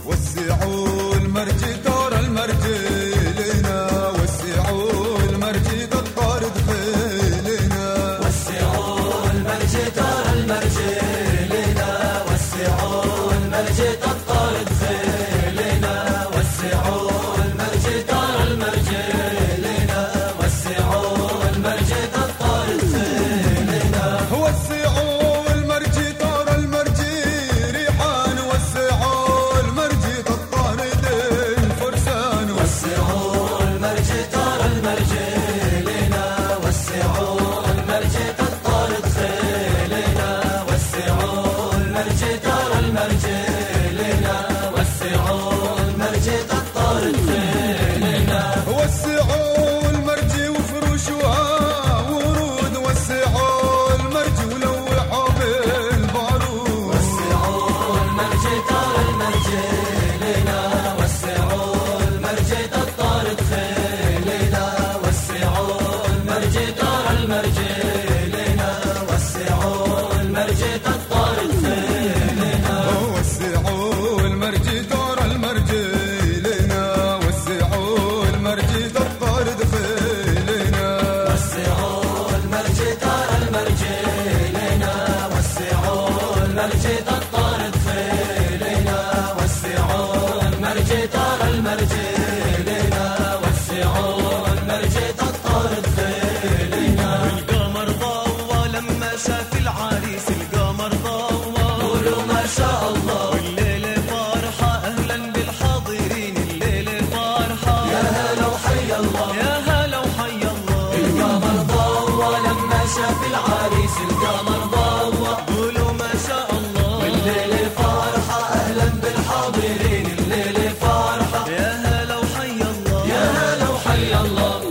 وسعوا المرج دار المرج لنا، وسعوا المرج الطارد خيلنا، وسعوا المرج دار المرج لنا، وسعوا المرج الطارد خيلنا، وسعوا المرج دار المرج لنا، وسعوا المرج الطارد خيلنا، وسعوا المرج دار المرج ريحان، وسعوا المرج الطارد الفرسان، وسعوا المرج دار المرج لنا، وسعوا المرج الطارد خيلنا، وسعوا المرج دار المرج لنا، وسعوا المرج الطارد خيلنا، وسعوا المرج وفروشها ورود، وسعوا المرج ولوحوا بالبارود، وسعوا المرج دار المرج لنا، وسعوا المرج الطارد خيلنا، وسعوا المرج دار المرج لنا، وسعوا المرج الطارد خيلنا، وسعوا المرج دار المرج لنا، وسعوا المرج الطارد خيلنا، وسعوا المرج دار المرج لنا، وسعوا المرج الطارد خيلنا، وسعوا المرج دار المرج لنا، وسعوا المرج الطارد خيلنا. القمر ضوى لما شاف العريس، القمر ضوى قولوا ما شاء الله، والليل فرحة أهلا بالحاضرين، الليل فرحة يا هلا وحي الله، يا هلا وحي الله. القمر ضوى لما شاف العريس، القمر ضوى قولوا ما شاء الله، والليل فرحة أهلا بالحاضرين، الليل فرحة يا هلا وحي الله، يا هلا وحي الله.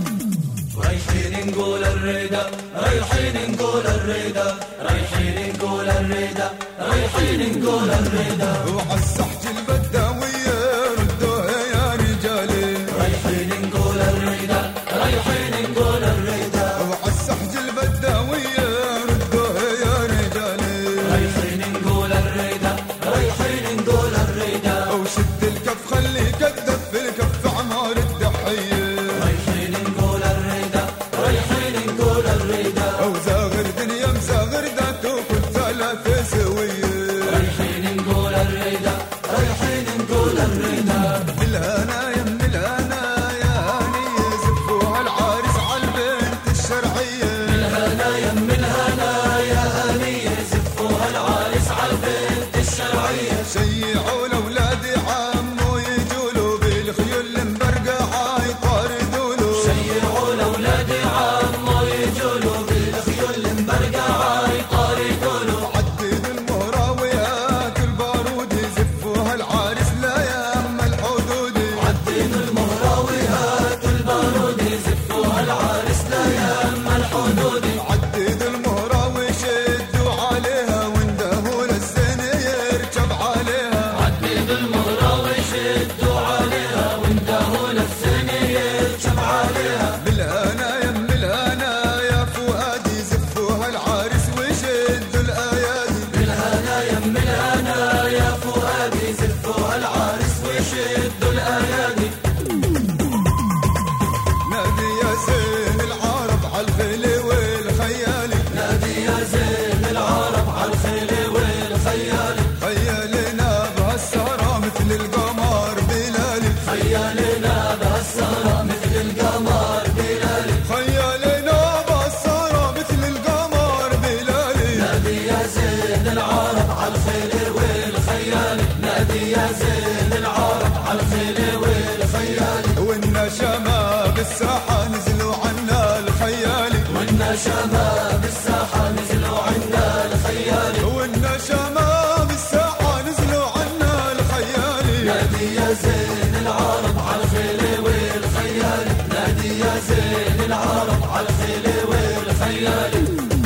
رايحين نقول الرضا، رايحين نقول الرضا، رايحين نقول الرضا، رايحين نقول الرضا، وعالسحج البداوية ردوها يا رجالي، رايحين نقول الرضا، رايحين نقول الرضا، وعالسحج البداوية ردوها يا رجالي، رايحين نقول الرضا، رايحين نقول الرضا، وشد الكف خلي كدف في الكف عمار الدحية، رايحين نقول الرضا، رايحين نقول الرضا، وزاغر دنيا مزاغر ذات وكل ثلاثة سوية، رايحين نقول الرضا، رايحين نقول الرضا. بالهنا يا من الهنا يا هاني زفوها العارس عالبنت الشرعية، الهنا يم الهنا يا هني، زفوها العريس عالبنت الشرعية، شيعوا لأولاد عمو يجولوا بالخيول المبرقعة يطاردولوا، شيعوا لأولاد عمو يجولوا بالخيول المبرقعة يطاردولوا، عدد المهراويات البارود يزفوها العارس لا يم الحدود، عدين المهراويات البارود يزفوها العريس لا يم الحدود، عدد المهراوي شدوا عليها واندهوا للزين يركب عليها، عدين المهراوي شدوا عليها وانتهوا للسن يركب عليها، بالهنا يم الهنا يا فؤاد يزفوها العارس ويشدوا الايادي، بالهنا يم الهنا يا فؤاد يزفوها العريس ويشدوا الايادي، نادي يا زين العرب عالخيل والخيالي، نادي يا زين العرب عالخيل والخيال، خيالنا بهالسهرة مثل القمر بلالي، خيالنا بهالسهرة مثل القمر بلالي، خيالنا بهالسهرة مثل القمر بلالي، نادي يا زين العرب عالخيل والخيال، نادي يا زين العرب عالخيل والخيال، والنشمة بالساحة نزلوا عنا الخيالي، والنشمة بالساحة نزلوا عنا الخيال، والنشمة بالساحة نزلوا عنا الخيالي، نادي يا زين العرب عالخيل والخيال، نادي يا زين العرب عالخيل والخيال.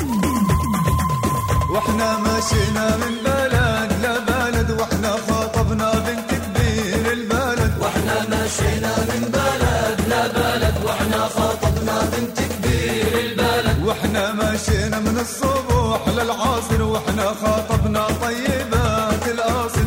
واحنا ماشينا من بلد لبلد، واحنا خاطبنا بنت كبير البلد، واحنا ماشينا من بلد لبلد، واحنا خاطبنا بنت كبير البلد، واحنا ماشينا من الصبح للعصر، واحنا خاطبنا طيبات الاصل، واحنا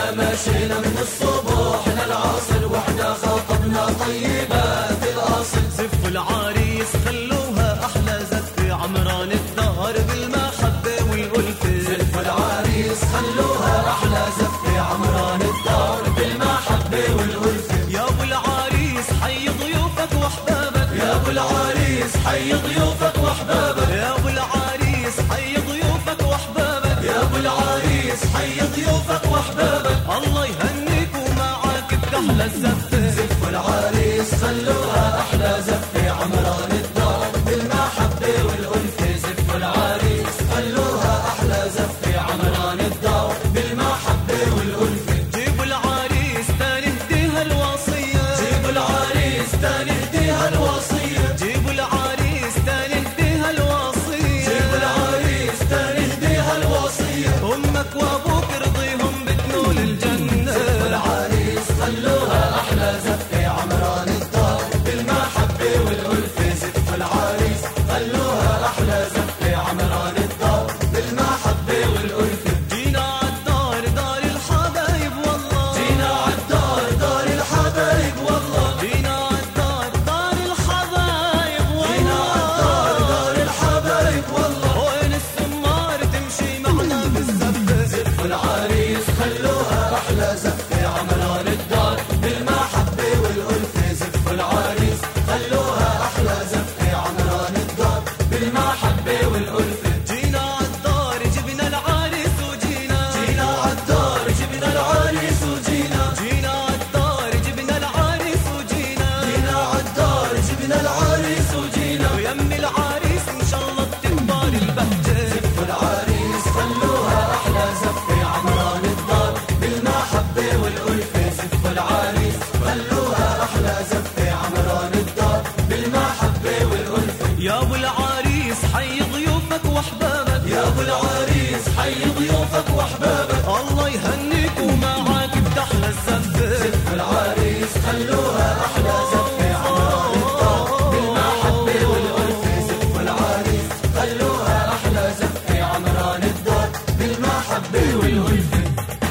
مشينا من الصبح للعصر واحنا خاطبنا طيبات الاصل. زف العريس خلوها احلى زفه عمران الدار بالمحبه والالفه. زف العريس خلوها احلى زفه عمران الدار بالمحبه والالفه. يا ابو العريس حي ضيوفك واحبابك. يا ابو العريس حي ضيوفك واحبابك. يا ابو العريس حي ضيوفك واحبابك. يا ابو العريس حي ضيوفك واحبابك. الله يهنيك ومعاك بتحلى الزفه. زف العريس خلوها احلى زفه عمران الدار بالمحبه والالفه. زف العريس خلوها احلى زفه عمران الدار بالمحبه والالفه. جيبوا العريس تاني هديها الوصيه. جيبوا العريس تاني هديها الوصيه. جيبوا العريس تاني هديها الوصيه. جيبوا العريس تاني هديها الوصيه. امك وابوك رضيهم بتنول الجنه. زف العريس خلوها احلى زفه عمران الدار بالمحبه والالفه. زف العريس خلوها احلى زفه عمران الدار بالمحبه والالفه. جينا عالدار دار الحبايب والله. جينا عالدار دار الحبايب والله. جينا عالدار دار الحبايب جينا عالدار والله. دار الحبايب والله. وين السمار تمشي معنا بالزفه. زف العريس خلوها احلى زفه عمران الدار بالمحبه والالفه. زف العريس خلوها احلى زفه عمران الدار بالمحبه والالفه. جينا عالدار جبنا العريس وجينا. جينا عالدار جبنا العريس وجينا. جينا عالدار جبنا العريس وجينا. جينا عالدار جبنا العريس وجينا. ويم العريس ان شاء الله بتكبر البهجه. زف العريس خلوها احلى زفه عمران الدار بالمحبه والالفه. زف العريس خلوها احلى زفه عمران الدار بالمحبه والالفه. يا ابو العريس حي ضيوفك واحبابك. يا ابو العريس حي ضيوفك واحبابك. الله يهنيك ومعاك بتحلى الزفه. زف العريس خلوها احلى زفه عمران الدار بالمحبه والالفه. زف العريس خلوها احلى زفه عمران الدار بالمحبه والالفه.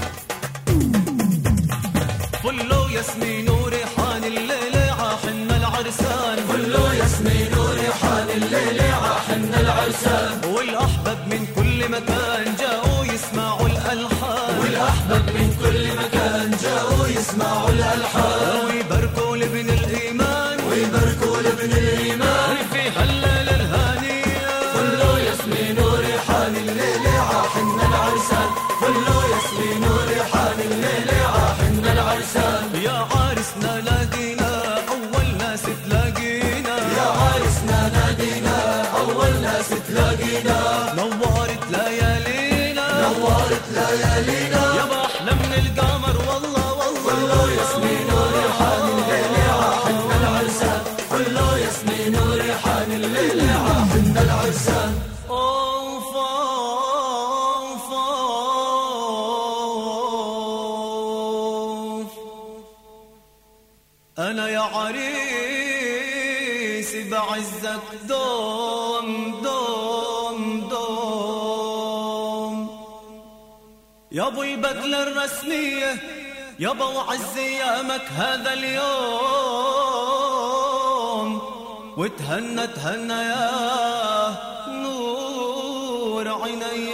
فلو ياسمين وريحان الليله عاحنا العرسان. كله ياسمين وريحان الليل عاحن العرسان. والاحباب من كل مكان جاءوا يسمعوا الالحان. والاحباب من كل مكان جاءوا يسمعوا الالحان. ويباركوا لابن الايمان. ويباركوا لابن الايمان في هالليله الهانيه. كله ياسمين وريحان الليل عاحن العرسان. كله ياسمين وريحان الليل عاحن العرسان. يا عرسنا نادينا اول ناس تلاقينا. يا عرسنا نادينا اول ناس تلاقينا. نورت ليالينا. نورت ليالينا. يابا احلى من القمر والله والله. كله ياسمين وريحان الليل عاحن العرسان. كله ياسمين وريحان الليل عاحن العرسان. اوف اوف اوف. انا يا عريس بعزك دوم دوم دوم. يا ابو البدله الرسميه يابا وعز ايامك هذا اليوم. وتهنى تهنى يا نور عيني.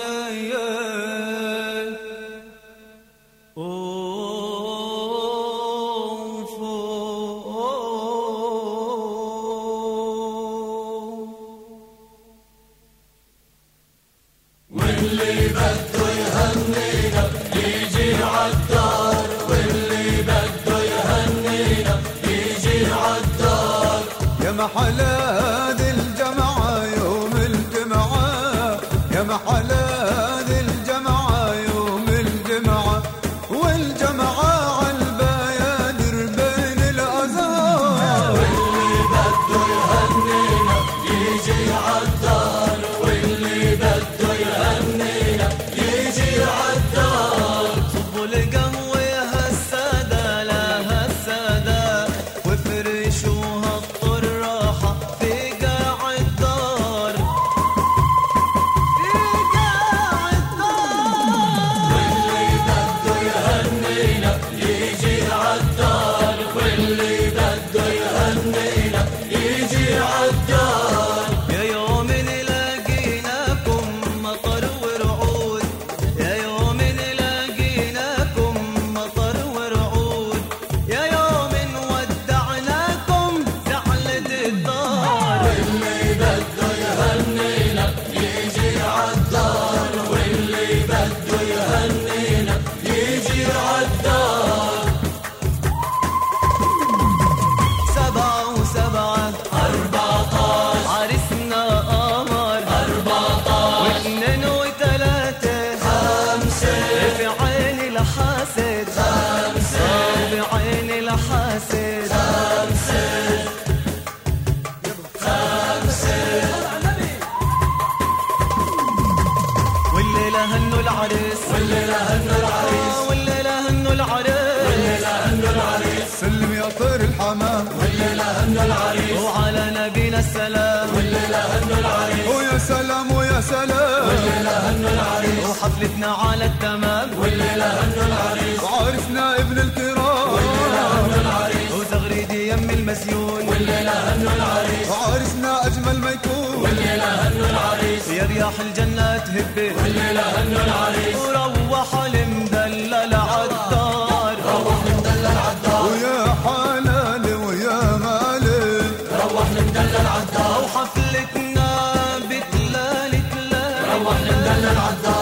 أوف واللي بده يهنينا يجي عالدار. واللي بده يهنينا يجي عالدار. يا محلى ذي الجمعة يوم الجمعة. يا محلى ذي الجمعة يوم الجمعة. والجمعة عالبيادر بين الأزهار. واللي بده يهنينا يجي عالدار. واللي بده يهنينا يجي عالدار. صبوا القهوة هالسادة لا هالسادة. وفرشوها الطراحة سلام والليلة هنوا العريس وحفلتنا على التمام والليلة هنوا العريس وعارفنا ابن الكرام والليلة هنوا العريس وزغريدي يم المسيون والليلة هنوا العريس وعارسنا أجمل ما يكون والليلة هنوا العريس يا رياح الجنة تهبي والليلة هنوا العريس وروح المدلل عالدار روح المدلل عالدار ويا حلال ويا مالي روح المدلل عالدار وحفلتنا بتلال تلال روح المدلل عالدار